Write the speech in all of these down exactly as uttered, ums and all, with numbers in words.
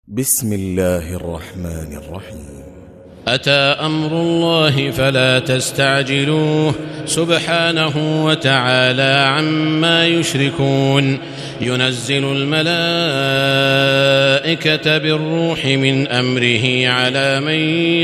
بسم الله الرحمن الرحيم. أتى أمر الله فلا تستعجلوه سبحانه وتعالى عما يشركون. ينزل الملائكة بالروح من أمره على من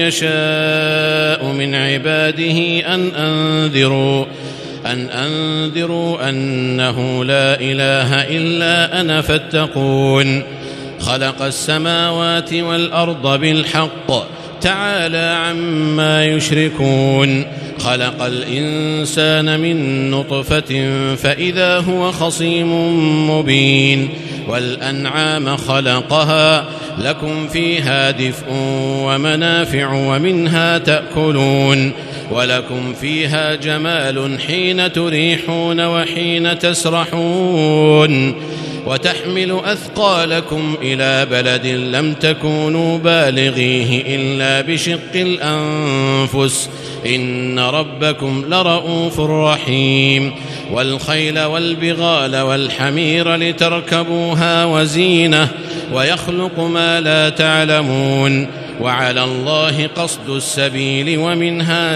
يشاء من عباده أن أنذروا أن أنذروا أنه لا إله إلا أنا فاتقون. خلق السماوات والأرض بالحق تعالى عما يشركون. خلق الإنسان من نطفة فإذا هو خصيم مبين. والأنعام خلقها لكم فيها دفء ومنافع ومنها تأكلون ولكم فيها جمال حين تريحون وحين تسرحون. وتحمل أثقالكم إلى بلد لم تكونوا بالغيه إلا بشق الأنفس إن ربكم لرؤوف رحيم. والخيل والبغال والحمير لتركبوها وزينة ويخلق ما لا تعلمون. وعلى الله قصد السبيل ومنها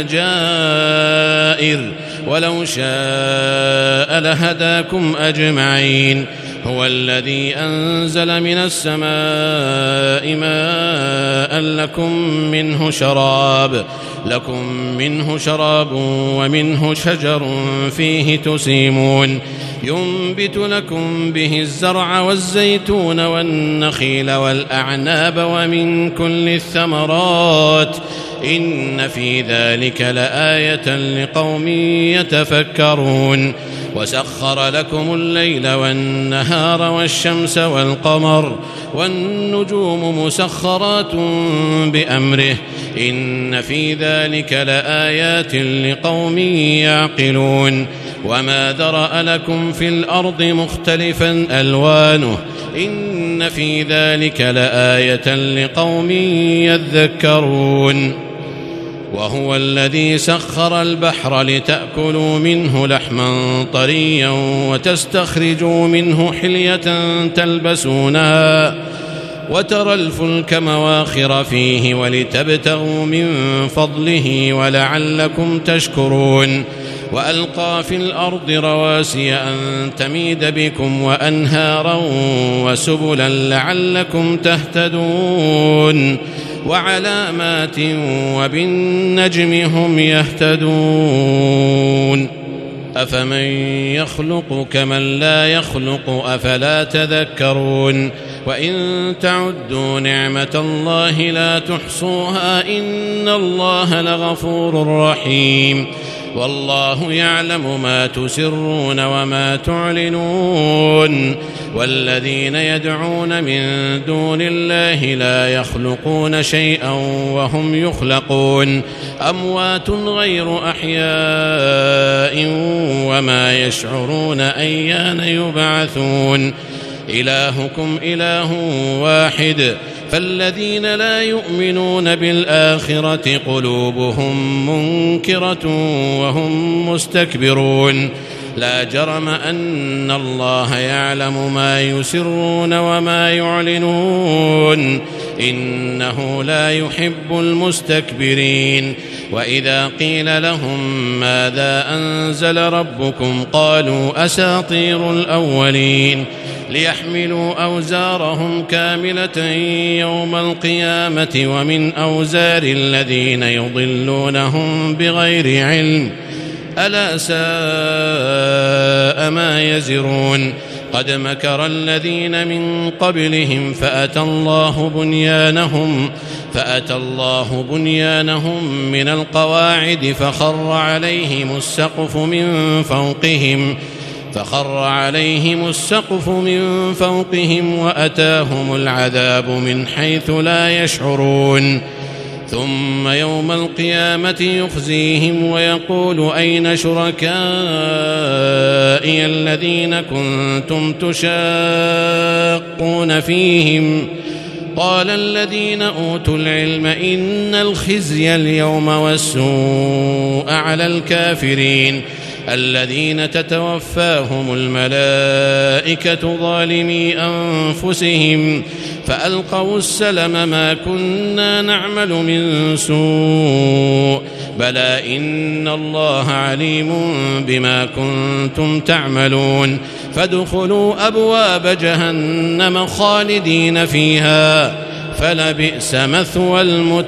جائر ولو شاء لهداكم أجمعين. هو الذي أنزل من السماء ماء لكم منه شراب لكم منه شراب ومنه شجر فيه تسيمون. ينبت لكم به الزرع والزيتون والنخيل والأعناب ومن كل الثمرات إن في ذلك لآية لقوم يتفكرون. وسخر لكم الليل والنهار والشمس والقمر والنجوم مسخرات بأمره إن في ذلك لآيات لقوم يعقلون. وما ذرأ لكم في الأرض مختلفا ألوانه إن في ذلك لآية لقوم يذكرون. وهو الذي سخر البحر لتأكلوا منه لحما طريا وتستخرجوا منه حلية تلبسونها وترى الفلك مواخر فيه ولتبتغوا من فضله ولعلكم تشكرون. وألقى في الأرض رواسي أن تميد بكم وأنهارا وسبلا لعلكم تهتدون. وعلامات وبالنجم هم يهتدون. أفمن يخلق كمن لا يخلق أفلا تذكرون. وإن تعدوا نعمة الله لا تحصوها إن الله لغفور رحيم. والله يعلم ما تسرون وما تعلنون. والذين يدعون من دون الله لا يخلقون شيئا وهم يخلقون أموات غير أحياء وما يشعرون أيان يبعثون. إلهكم إله واحد فالذين لا يؤمنون بالآخرة قلوبهم منكرة وهم مستكبرون. لا جرم أن الله يعلم ما يسرون وما يعلنون إنه لا يحب المستكبرين. وإذا قيل لهم ماذا أنزل ربكم قالوا أساطير الأولين ليحملوا أوزارهم كاملة يوم القيامة ومن أوزار الذين يضلونهم بغير علم ألا ساء ما يزرون. قد مكر الذين من قبلهم فأتى الله بنيانهم فأتى الله بنيانهم من القواعد فخر عليهم السقف من فوقهم فخر عليهم السقف من فوقهم وأتاهم العذاب من حيث لا يشعرون. ثم يوم القيامة يخزيهم ويقول أين شركائي الذين كنتم تشاقون فيهم قال الذين أوتوا العلم إن الخزي اليوم والسوء على الكافرين الذين تتوفاهم الملائكة ظالمي أنفسهم فألقوا السلم ما كنا نعمل من سوء بلى إن الله عليم بما كنتم تعملون فادخلوا أبواب جهنم خالدين فيها فلبئس مثوى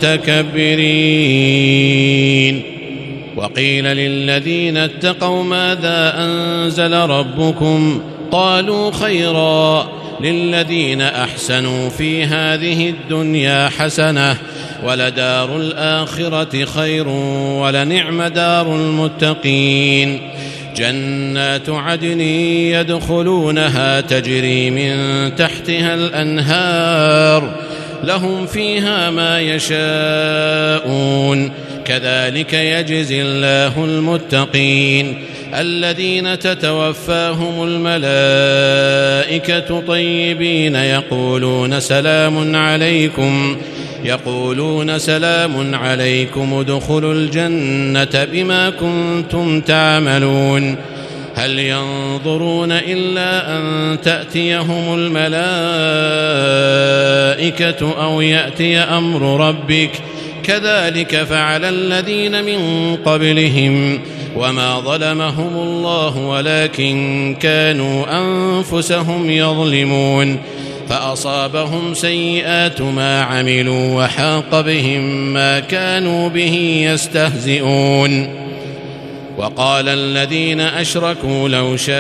المتكبرين. وقيل للذين اتقوا ماذا أنزل ربكم قالوا خيرا للذين أحسنوا في هذه الدنيا حسنة ولدار الآخرة خير ولنعم دار المتقين جنات عدن يدخلونها تجري من تحتها الأنهار لهم فيها ما يشاءون كذلك يجزي الله المتقين الذين تتوفاهم الملائكة طيبين يقولون سلام عليكم يقولون سلام عليكم ادخلوا الجنة بما كنتم تعملون هل ينظرون إلا أن تأتيهم الملائكة أو يأتي أمر ربك كذلك فعل الذين من قبلهم وما ظلمهم الله ولكن كانوا أنفسهم يظلمون فأصابهم سيئات ما عملوا وحاق بهم ما كانوا به يستهزئون. وقال الذين أشركوا لو شاء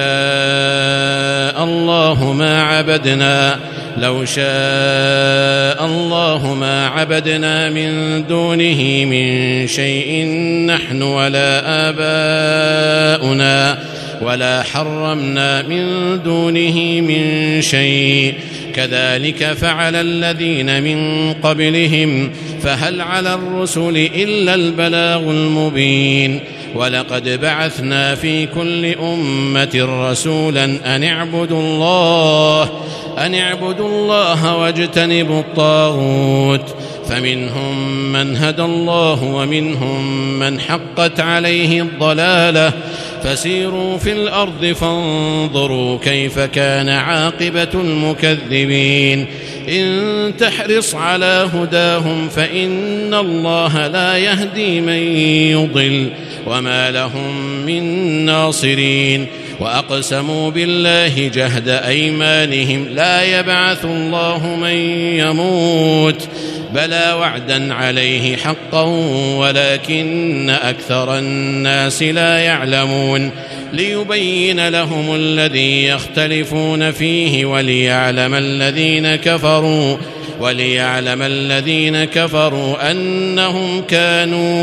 الله ما عبدنا لو شاء الله ما عبدنا من دونه من شيء نحن ولا آباؤنا ولا حرمنا من دونه من شيء كذلك فعل الذين من قبلهم فهل على الرسل إلا البلاغ المبين ولقد بعثنا في كل أمة رسولا أن اعبدوا الله أن اعبدوا الله واجتنبوا الطاغوت فمنهم من هدى الله ومنهم من حقت عليه الضلالة فسيروا في الأرض فانظروا كيف كان عاقبة المكذبين إن تحرص على هداهم فإن الله لا يهدي من يضل وما لهم من ناصرين وأقسموا بالله جهد أيمانهم لا يبعث الله من يموت بلى وعدا عليه حقا ولكن أكثر الناس لا يعلمون ليبين لهم الذي يختلفون فيه وليعلم الذين كفروا وليعلم الذين كفروا أنهم كانوا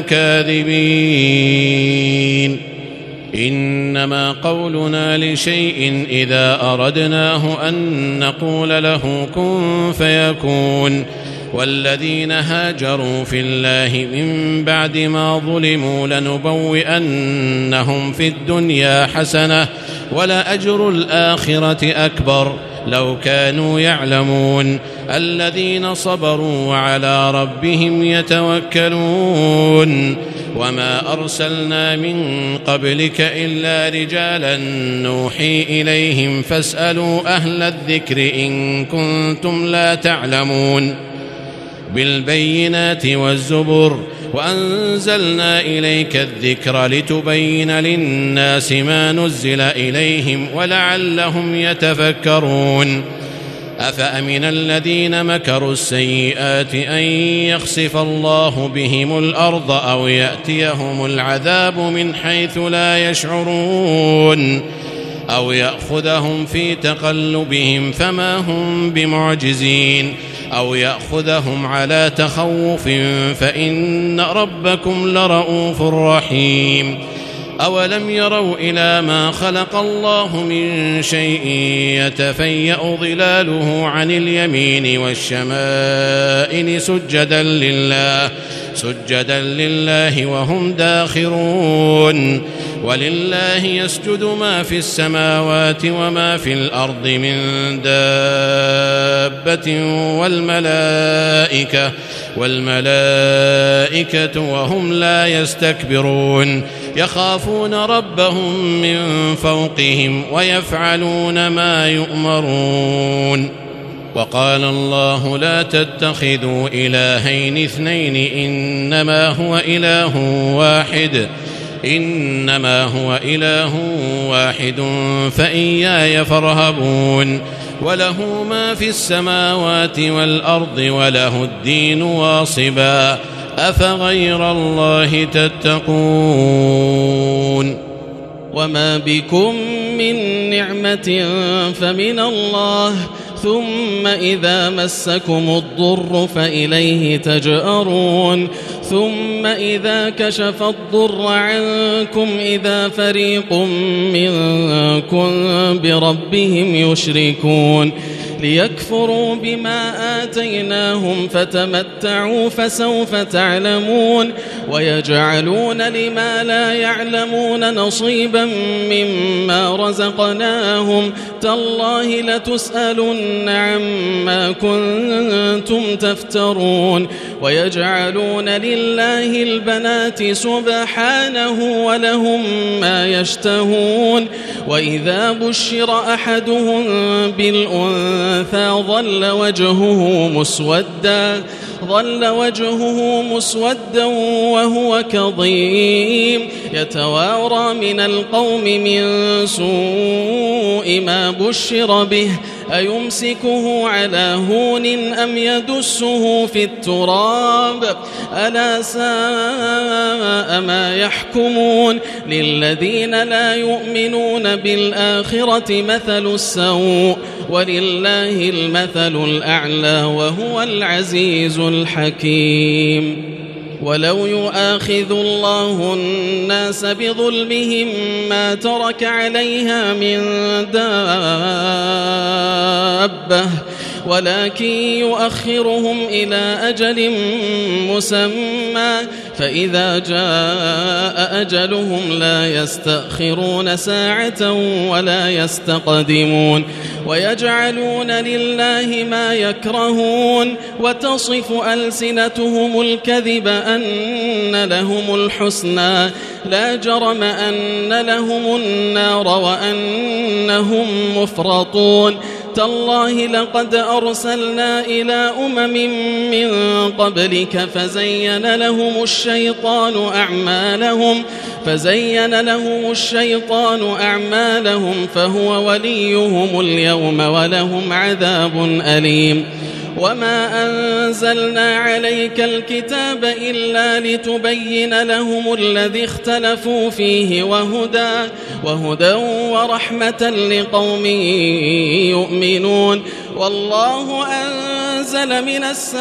كاذبين. إنما قولنا لشيء إذا أردناه أن نقول له كن فيكون والذين هاجروا في الله من بعد ما ظلموا لنبوئنهم في الدنيا حسنة ولأجر الآخرة أكبر لو كانوا يعلمون الذين صبروا وعلى ربهم يتوكلون وما أرسلنا من قبلك إلا رجالا نوحي إليهم فاسألوا أهل الذكر إن كنتم لا تعلمون بالبينات والزبر وأنزلنا إليك الذكر لتبين للناس ما نزل إليهم ولعلهم يتفكرون أفأمن الذين مكروا السيئات أن يخسف الله بهم الأرض أو يأتيهم العذاب من حيث لا يشعرون أو يأخذهم في تقلبهم فما هم بمعجزين أو يأخذهم على تخوف فإن ربكم لرؤوف رحيم أولم يروا إلى ما خلق الله من شيء يتفيأ ظلاله عن اليمين والشمائل سجدا لله سجدا لله وهم داخرون. ولله يسجد ما في السماوات وما في الأرض من دابة والملائكة والملائكة وهم لا يستكبرون يخافون ربهم من فوقهم ويفعلون ما يؤمرون. وقال الله لا تتخذوا إلهين اثنين إنما هو إله واحد إنما هو إله واحد فإياي فارهبون. وله ما في السماوات والأرض وله الدين واصبا أفغير الله تتقون. وما بكم من نعمة فمن الله ثم إذا مسكم الضر فإليه تجأرون ثم إذا كشف الضر عنكم إذا فريق منكم بربهم يشركون ليكفروا بما آتيناهم فتمتعوا فسوف تعلمون ويجعلون لما لا يعلمون نصيبا مما رزقناهم تالله لتسألن عما كنتم تفترون ويجعلون لله البنات سبحانه ولهم ما يشتهون وإذا بشر أحدهم بالأنثى ظل وجهه مسودا ظل وجهه مسودا وهو كظيم يتوارى من القوم من سوء ما بشر به أيمسكه على هون أم يدسه في التراب ألا ساء ما يحكمون للذين لا يؤمنون بالآخرة مثل السوء ولله المثل الأعلى وهو العزيز الحكيم. ولو يؤاخذ الله الناس بظلمهم ما ترك عليها من دابة ولكن يؤخرهم إلى أجل مسمى فإذا جاء أجلهم لا يستأخرون ساعة ولا يستقدمون ويجعلون لله ما يكرهون وتصف ألسنتهم الكذب أن لهم الحسنى لا جرم أن لهم النار وأنهم مفرطون تالله لقد أرسلنا إلى أمم من قبلك فزين لهم الشيطان أعمالهم فزين لهم الشيطان أعمالهم فهو وليهم اليوم ولهم عذاب أليم. وما أنزلنا عليك الكتاب إلا لتبين لهم الذي اختلفوا فيه وهدى وهدى ورحمة لقوم يؤمنون. والله أنزل من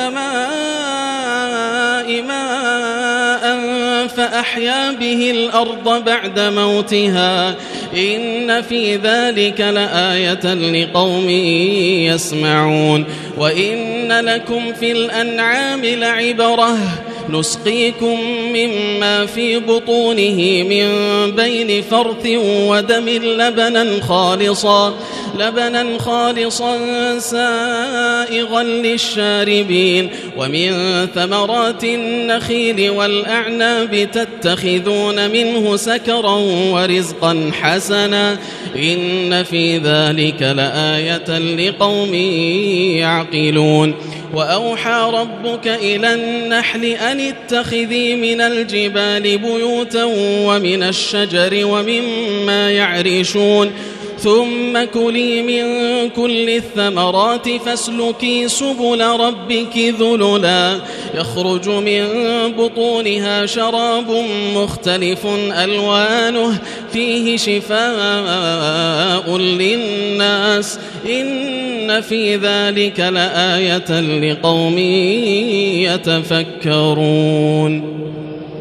السماء ماء فأحيا به الأرض بعد موتها إن في ذلك لآية لقوم يسمعون. وإن لكم في الأنعام لعبرة نسقيكم مما في بطونه من بين فرث ودم لبنا خالصا لبنا خالصا سائغا للشاربين ومن ثمرات النخيل والأعناب تتخذون منه سكرا ورزقا حسنا إن في ذلك لآية لقوم يعقلون. وأوحى ربك إلى النحل أن اتخذي من الجبال بيوتا ومن الشجر ومما يعرشون ثم كلي من كل الثمرات فاسلكي سبل ربك ذللا يخرج من بطونها شراب مختلف ألوانه فيه شفاء للناس إن في ذلك لآية لقوم يتفكرون.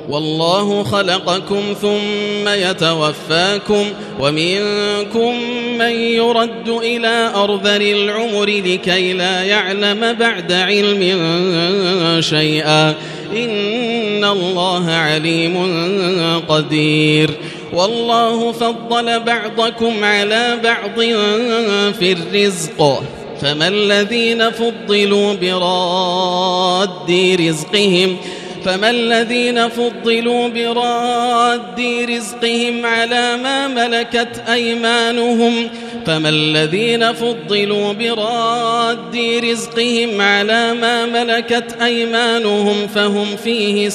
والله خلقكم ثم يتوفاكم ومنكم من يرد إلى أرذل العمر لكي لا يعلم بعد علم شيئا إن الله عليم قدير والله فضل بعضكم على بعض في الرزق فما الذين فضلوا براد رزقهم فما الذين فضلوا براد رزقهم على ما ملكت أيمانهم فما الذين فضلوا براد رزقهم على ما ملكت أيمانهم فهم فيه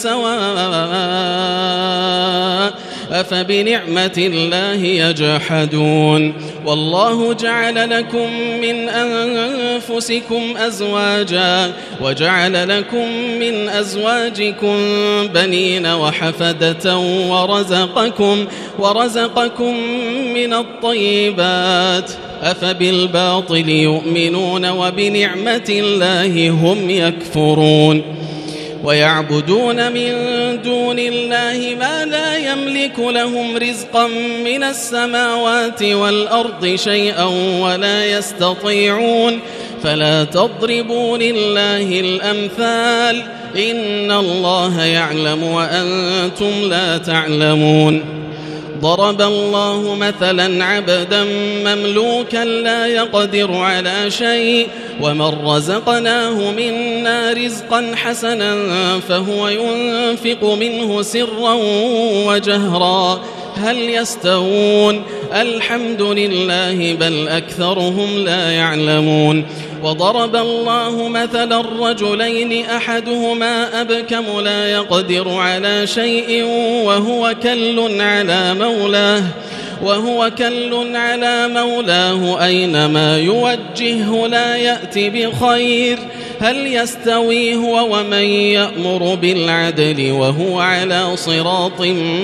سواء أفبنعمة الله يجحدون والله جعل لكم من أنفسكم أزواجا وجعل لكم من أزواجكم بنين وحفدة ورزقكم ورزقكم من الطيبات أفبالباطل يؤمنون وبنعمة الله هم يكفرون ويعبدون من دون الله ما لا يملك لهم رزقا من السماوات والأرض شيئا ولا يستطيعون فلا تضربوا لله الأمثال إن الله يعلم وأنتم لا تعلمون ضرب الله مثلا عبدا مملوكا لا يقدر على شيء ومن رزقناه منا رزقا حسنا فهو ينفق منه سرا وجهرا هل يستوون الحمد لله بل أكثرهم لا يعلمون وضرب الله مثلا رجلين أحدهما أبكم لا يقدر على شيء وهو كل على مولاه وهو كل على مولاه أينما يوجهه لا يأتي بخير هل يستوي هو ومن يأمر بالعدل وهو على صراط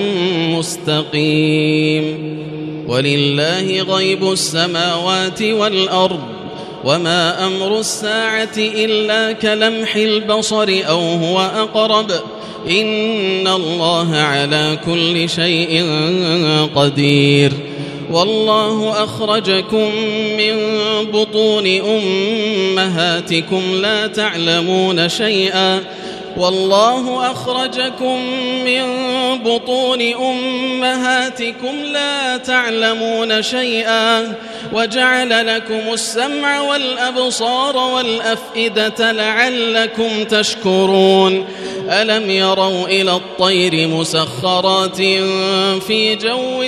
مستقيم ولله غيب السماوات والأرض وما أمر الساعة إلا كلمح البصر أو هو أقرب إن الله على كل شيء قدير والله أخرجكم من بطون أمهاتكم لا تعلمون شيئا والله أخرجكم من بطون أمهاتكم لا تعلمون شيئا وجعل لكم السمع والأبصار والأفئدة لعلكم تشكرون ألم يروا إلى الطير مسخرات في جو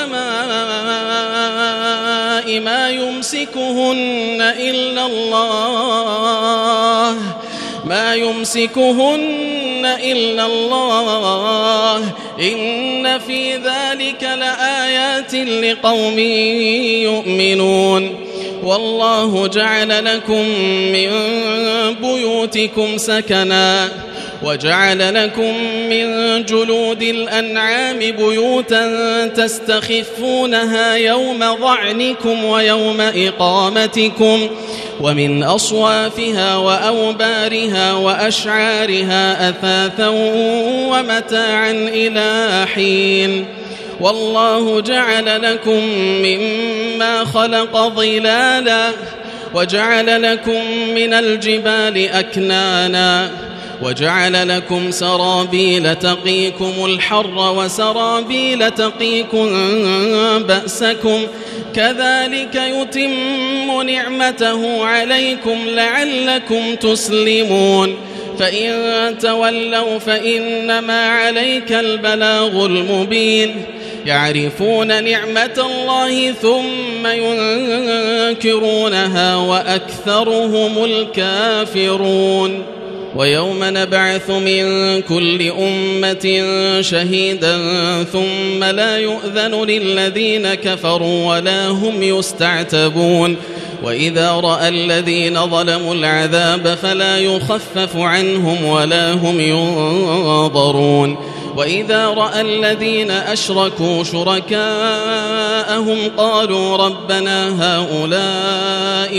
السماء ما يمسكهن إلا الله ما يمسكهن إلا الله إن في ذلك لآيات لقوم يؤمنون والله جعل لكم من بيوتكم سكنا وجعل لكم من جلود الأنعام بيوتا تستخفونها يوم ظعنكم ويوم إقامتكم ومن أصوافها وأوبارها وأشعارها أثاثا ومتاعا إلى حين والله جعل لكم مما خلق ظلالا وجعل لكم من الجبال أكنانا وجعل لكم سرابيل تقيكم الحر وسرابيل تقيكم بأسكم كذلك يتم نعمته عليكم لعلكم تسلمون فإن تولوا فإنما عليك البلاغ المبين يعرفون نعمة الله ثم ينكرونها وأكثرهم الكافرون ويوم نبعث من كل أمة شهيدا ثم لا يؤذن للذين كفروا ولا هم يستعتبون وإذا رأى الذين ظلموا العذاب فلا يخفف عنهم ولا هم ينظرون وإذا رأى الذين أشركوا شركاءهم قالوا ربنا هؤلاء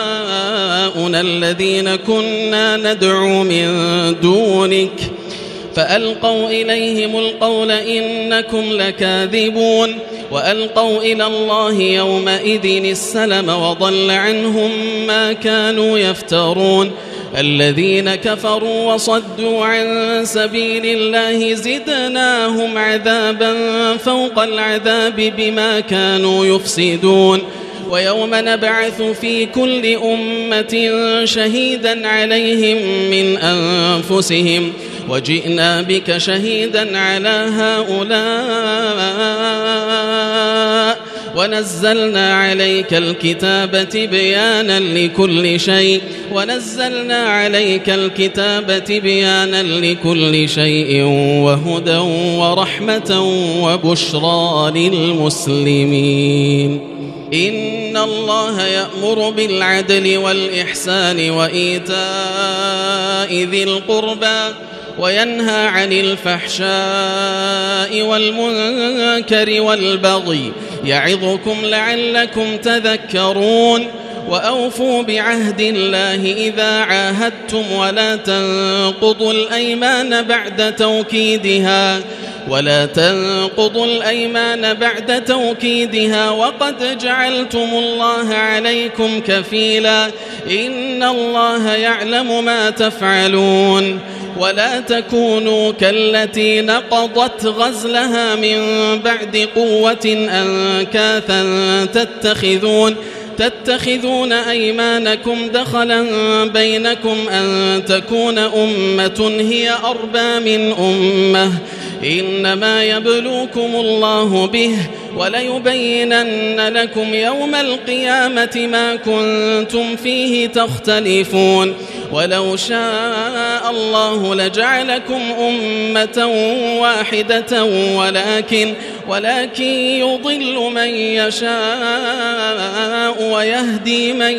شركاؤنا الذين كنا ندعو من دونك فألقوا إليهم القول إنكم لكاذبون وألقوا إلى الله يومئذ السلم وضل عنهم ما كانوا يفترون الذين كفروا وصدوا عن سبيل الله زدناهم عذابا فوق العذاب بما كانوا يفسدون ويوم نبعث في كل أمة شهيدا عليهم من أنفسهم وجئنا بك شهيدا على هؤلاء ونزلنا عليك الكتاب تبيانا لكل شيء ونزلنا عليك الكتاب تبيانا لكل شيء وهدى ورحمة وبشرى للمسلمين إن الله يأمر بالعدل والإحسان وإيتاء ذي القربى وينهى عن الفحشاء والمنكر والبغي يعظكم لعلكم تذكرون وأوفوا بعهد الله إذا عاهدتم ولا تنقضوا الأيمان بعد توكيدها ولا تنقضوا الأيمان بعد توكيدها وقد جعلتم الله عليكم كفيلا إن الله يعلم ما تفعلون ولا تكونوا كالتي نقضت غزلها من بعد قوة أنكاثا تتخذون تتخذون أيمانكم دخلا بينكم أن تكون أمة هي أربى من أمة إنما يبلوكم الله به وليبينن لكم يوم القيامة ما كنتم فيه تختلفون ولو شاء الله لجعلكم أمة واحدة ولكن ولكن يضل من يشاء ويهدي من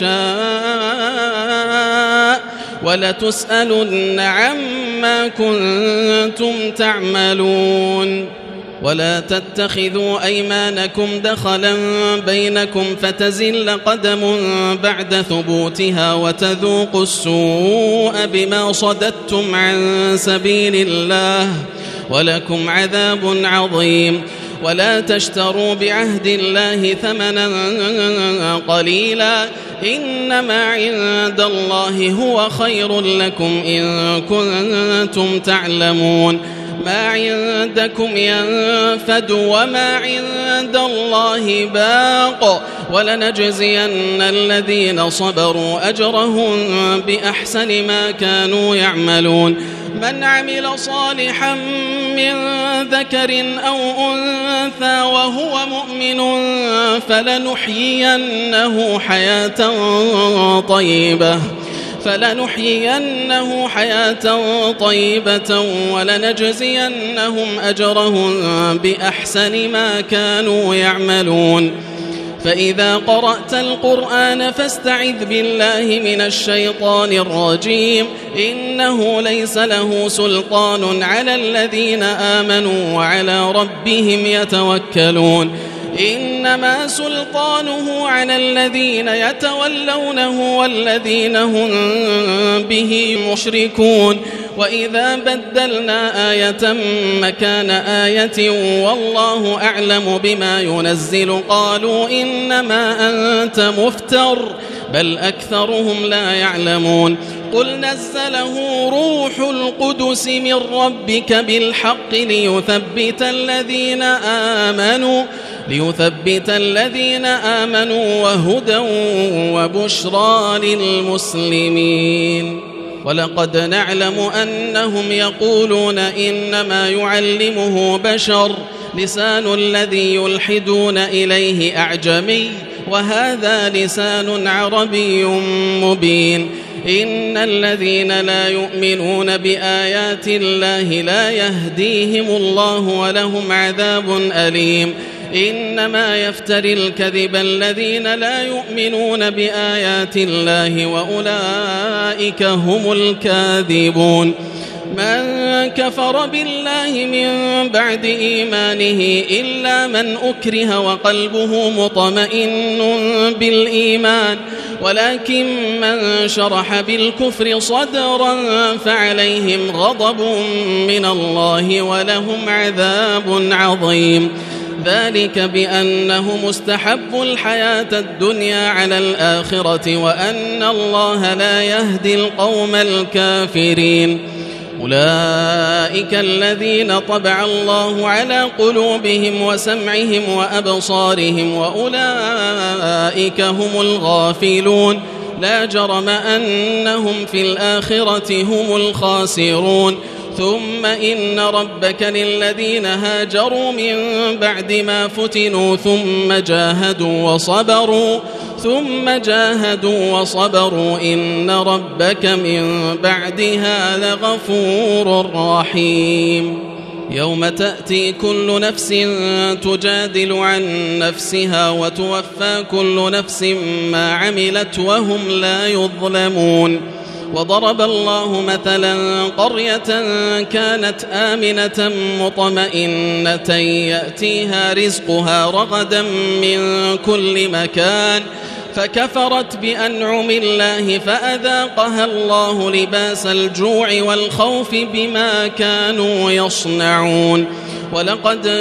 يشاء ولتسألن عما كنتم تعملون ولا تتخذوا أيمانكم دخلا بينكم فتزل قدم بعد ثبوتها وتذوقوا السوء بما صددتم عن سبيل الله ولكم عذاب عظيم ولا تشتروا بعهد الله ثمنا قليلا إنما عند الله هو خير لكم إن كنتم تعلمون ما عندكم ينفد وما عند الله باق ولنجزين الذين صبروا أجرهم بأحسن ما كانوا يعملون من عمل صالحا من ذكر أو أنثى وهو مؤمن فلنحيينه حياة طيبة فلنحيينه حياة طيبة ولنجزينهم أجرهم بأحسن ما كانوا يعملون فإذا قرأت القرآن فاستعذ بالله من الشيطان الرجيم إنه ليس له سلطان على الذين آمنوا وعلى ربهم يتوكلون إنما سلطانه على الذين يتولونه والذين هم به مشركون وإذا بدلنا آية مكان آية والله أعلم بما ينزل قالوا إنما أنت مفتر بل أكثرهم لا يعلمون قل نزله روح القدس من ربك بالحق ليثبت الذين آمنوا ليثبت الذين آمنوا وهدى وبشرى للمسلمين ولقد نعلم أنهم يقولون إنما يعلمه بشر لسان الذي يلحدون إليه أعجمي وهذا لسان عربي مبين إن الذين لا يؤمنون بآيات الله لا يهديهم الله ولهم عذاب أليم إنما يفتري الكذب الذين لا يؤمنون بآيات الله وأولئك هم الكاذبون من كفر بالله من بعد إيمانه إلا من أكره وقلبه مطمئن بالإيمان ولكن من شرح بالكفر صدرا فعليهم غضب من الله ولهم عذاب عظيم ذلك بأنه مستحب الحياة الدنيا على الآخرة وأن الله لا يهدي القوم الكافرين أولئك الذين طبع الله على قلوبهم وسمعهم وأبصارهم وأولئك هم الغافلون لا جرم أنهم في الآخرة هم الخاسرون ثم إن ربك للذين هاجروا من بعد ما فتنوا ثم جاهدوا وصبروا ثم جاهدوا وصبروا إن ربك من بعدها لغفور رحيم يوم تأتي كل نفس تجادل عن نفسها وتوفى كل نفس ما عملت وهم لا يظلمون وضرب الله مثلا قرية كانت آمنة مطمئنة يأتيها رزقها رغدا من كل مكان فكفرت بأنعم الله فأذاقها الله لباس الجوع والخوف بما كانوا يصنعون ولقد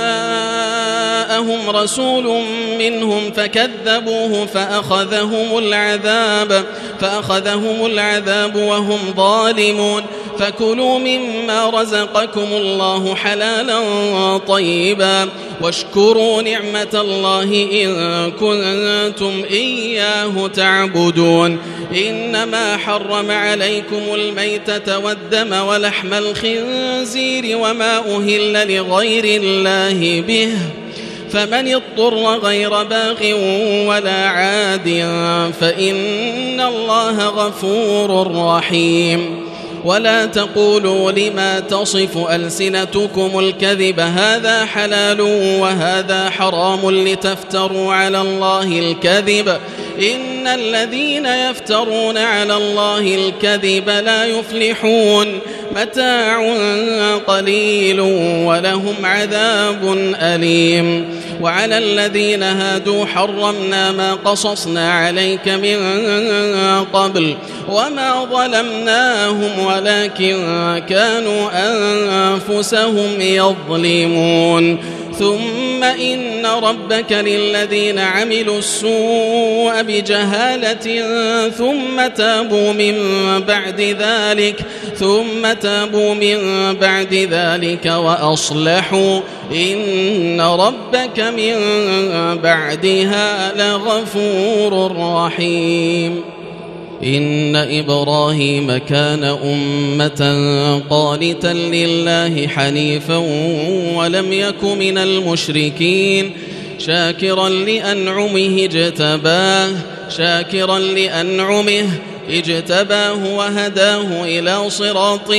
جاءهم رسول منهم فكذبوه فأخذهم العذاب فأخذهم العذاب وهم ظالمون فكلوا مما رزقكم الله حلالا طيبا واشكروا نعمة الله إن كنتم إياه تعبدون إنما حرم عليكم الميتة والدم ولحم الخنزير وما أهل لغير الله به فمن اضطر غير باغ ولا عاد فإن الله غفور رحيم ولا تقولوا لما تصف ألسنتكم الكذب هذا حلال وهذا حرام لتفتروا على الله الكذب إن الذين يفترون على الله الكذب لا يفلحون متاع قليل ولهم عذاب أليم وعلى الذين هادوا حرمنا ما قصصنا عليك من قبل وما ظلمناهم ولكن كانوا أنفسهم يظلمون ثم إن ربك للذين عملوا السوء بجهالة ثم تابوا من بعد ذلك ثم تابوا من بعد ذلك وأصلحوا إن ربك من بعدها لغفور رحيم إن إبراهيم كان أمة قانتا لله حنيفا ولم يك من المشركين شاكرا لأنعمه اجتباه شاكرا لأنعمه اجتباه وهداه إلى صراط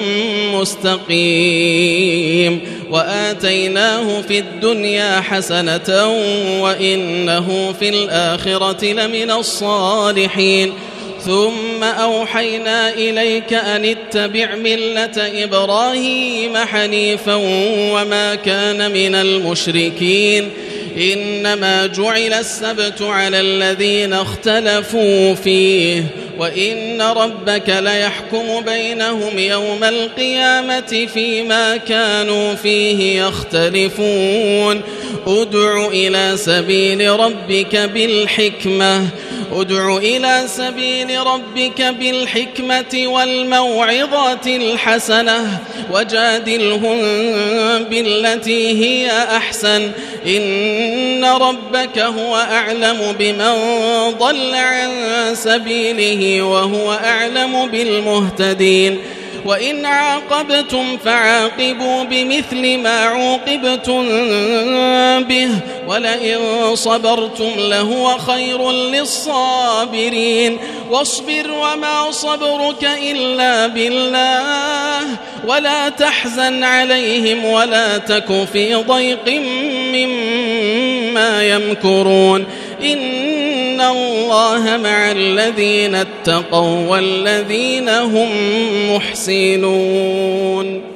مستقيم وآتيناه في الدنيا حسنة وإنه في الآخرة لمن الصالحين ثم أوحينا إليك أن اتبع ملة إبراهيم حنيفا وما كان من المشركين إنما جعل السبت على الذين اختلفوا فيه وإن ربك ليحكم بينهم يوم القيامة فيما كانوا فيه يختلفون ادع إلى سبيل ربك بالحكمة ادع إلى سبيل ربك بالحكمة والموعظة الحسنة وجادلهم بالتي هي أحسن إن ربك هو أعلم بمن ضل عن سبيله وهو أعلم بالمهتدين وإن عاقبتم فعاقبوا بمثل ما عوقبتم به ولئن صبرتم لهو خير للصابرين واصبر وما صبرك إلا بالله ولا تحزن عليهم ولا تك في ضيق مما يمكرون إن إن الله مع الذين اتقوا والذين هم محسنون.